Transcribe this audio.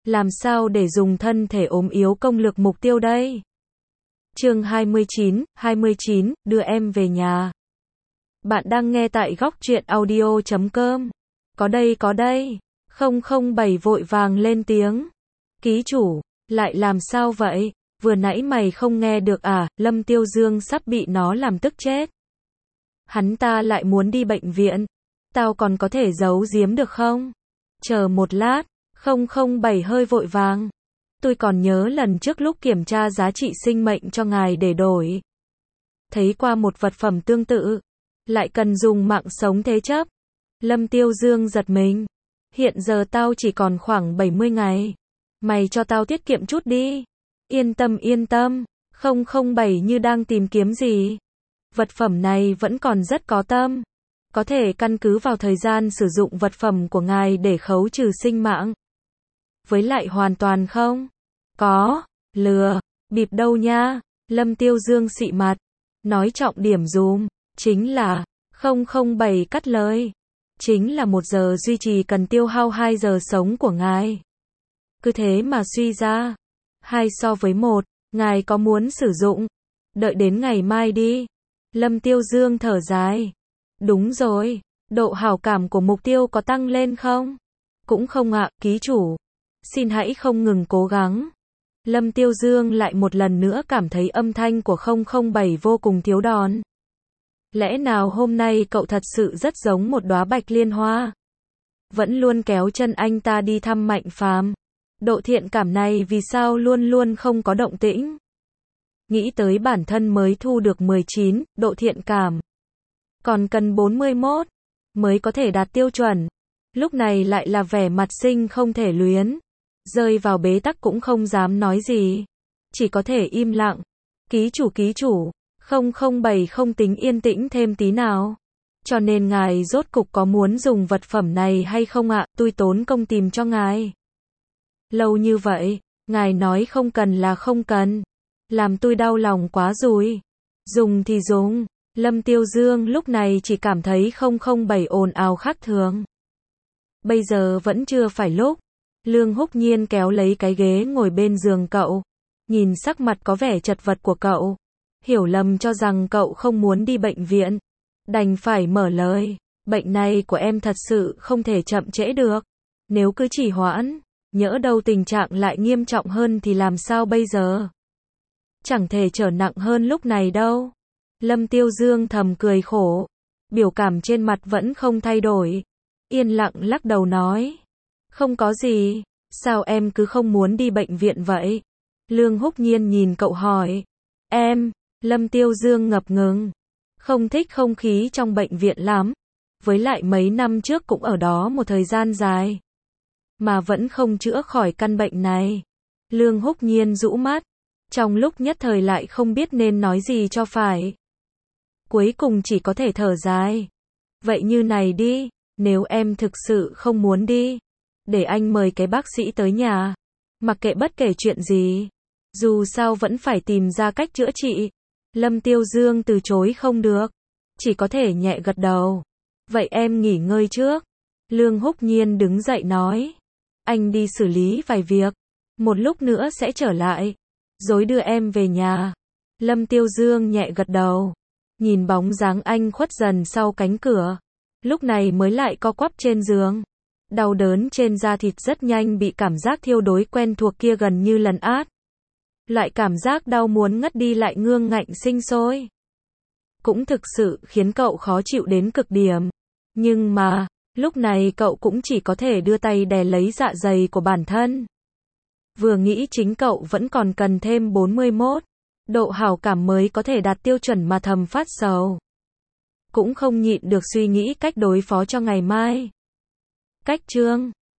Làm sao để dùng thân thể ốm yếu công lược mục tiêu đây? Chương 29, đưa em về nhà. Bạn đang nghe tại góc truyện audio.com. Có đây. 007 vội vàng lên tiếng. Ký chủ, lại làm sao vậy? Vừa nãy mày không nghe được à? Lâm Tiêu Dương sắp bị nó làm tức chết. Hắn ta lại muốn đi bệnh viện. Tao còn có thể giấu giếm được không? Chờ một lát. 007 hơi vội vàng. Tôi còn nhớ lần trước lúc kiểm tra giá trị sinh mệnh cho ngài để đổi. Thấy qua một vật phẩm tương tự. Lại cần dùng mạng sống thế chấp. Lâm Tiêu Dương giật mình. Hiện giờ tao chỉ còn khoảng 70 ngày. Mày cho tao tiết kiệm chút đi. Yên tâm. 007 như đang tìm kiếm gì. Vật phẩm này vẫn còn rất có tâm. Có thể căn cứ vào thời gian sử dụng vật phẩm của ngài để khấu trừ sinh mạng. Với lại hoàn toàn không có lừa bịp đâu nha. Lâm Tiêu Dương xị mặt. Nói trọng điểm dùm. Chính là 007 cắt lời. Chính là 1 giờ duy trì cần tiêu hao 2 giờ sống của ngài. Cứ thế mà suy ra 2 so với 1. Ngài có muốn sử dụng? Đợi đến ngày mai đi. Lâm Tiêu Dương thở dài. Đúng rồi. Độ hảo cảm của mục tiêu có tăng lên không? Cũng không ạ, ký chủ. Xin hãy không ngừng cố gắng. Lâm Tiêu Dương lại một lần nữa cảm thấy âm thanh của 007 vô cùng thiếu đòn. Lẽ nào hôm nay cậu thật sự rất giống một đóa bạch liên hoa? Vẫn luôn kéo chân anh ta đi thăm Mạnh Phàm. Độ thiện cảm này vì sao luôn luôn không có động tĩnh? Nghĩ tới bản thân mới thu được 19, độ thiện cảm. Còn cần 41, mới có thể đạt tiêu chuẩn. Lúc này lại là vẻ mặt sinh không thể luyến. Rơi vào bế tắc cũng không dám nói gì. Chỉ có thể im lặng. Ký chủ. 007 không tính yên tĩnh thêm tí nào. Cho nên ngài rốt cục có muốn dùng vật phẩm này hay không ạ? Tôi tốn công tìm cho ngài. Lâu như vậy, ngài nói không cần là không cần. Làm tôi đau lòng quá rồi. Dùng thì dùng. Lâm Tiêu Dương lúc này chỉ cảm thấy 007 ồn ào khác thường. Bây giờ vẫn chưa phải lúc. Lương Húc Nhiên kéo lấy cái ghế ngồi bên giường cậu. Nhìn sắc mặt có vẻ chật vật của cậu. Hiểu lầm cho rằng cậu không muốn đi bệnh viện. Đành phải mở lời. Bệnh này của em thật sự không thể chậm trễ được. Nếu cứ trì hoãn, nhỡ đâu tình trạng lại nghiêm trọng hơn thì làm sao bây giờ? Chẳng thể trở nặng hơn lúc này đâu. Lâm Tiêu Dương thầm cười khổ. Biểu cảm trên mặt vẫn không thay đổi. Yên lặng lắc đầu nói. Không có gì. Sao em cứ không muốn đi bệnh viện vậy? Lương Húc Nhiên nhìn cậu hỏi. Em. Lâm Tiêu Dương ngập ngừng. Không thích không khí trong bệnh viện lắm. Với lại mấy năm trước cũng ở đó một thời gian dài. Mà vẫn không chữa khỏi căn bệnh này. Lương Húc Nhiên rũ mắt. Trong lúc nhất thời lại không biết nên nói gì cho phải. Cuối cùng chỉ có thể thở dài. Vậy như này đi. Nếu em thực sự không muốn đi. Để anh mời cái bác sĩ tới nhà. Mặc kệ bất kể chuyện gì. Dù sao vẫn phải tìm ra cách chữa trị. Lâm Tiêu Dương từ chối không được. Chỉ có thể nhẹ gật đầu. Vậy em nghỉ ngơi trước. Lương Húc Nhiên đứng dậy nói. Anh đi xử lý vài việc. Một lúc nữa sẽ trở lại. Rồi đưa em về nhà. Lâm Tiêu Dương nhẹ gật đầu. Nhìn bóng dáng anh khuất dần sau cánh cửa. Lúc này mới lại co quắp trên giường. Đau đớn trên da thịt rất nhanh bị cảm giác thiêu đốt quen thuộc kia gần như lấn át. Loại cảm giác đau muốn ngất đi lại ngương ngạnh sinh sôi. Cũng thực sự khiến cậu khó chịu đến cực điểm. Nhưng mà, lúc này cậu cũng chỉ có thể đưa tay đè lấy dạ dày của bản thân. Vừa nghĩ chính cậu vẫn còn cần thêm 41. Độ hảo cảm mới có thể đạt tiêu chuẩn mà thầm phát sầu. Cũng không nhịn được suy nghĩ cách đối phó cho ngày mai. Cách chương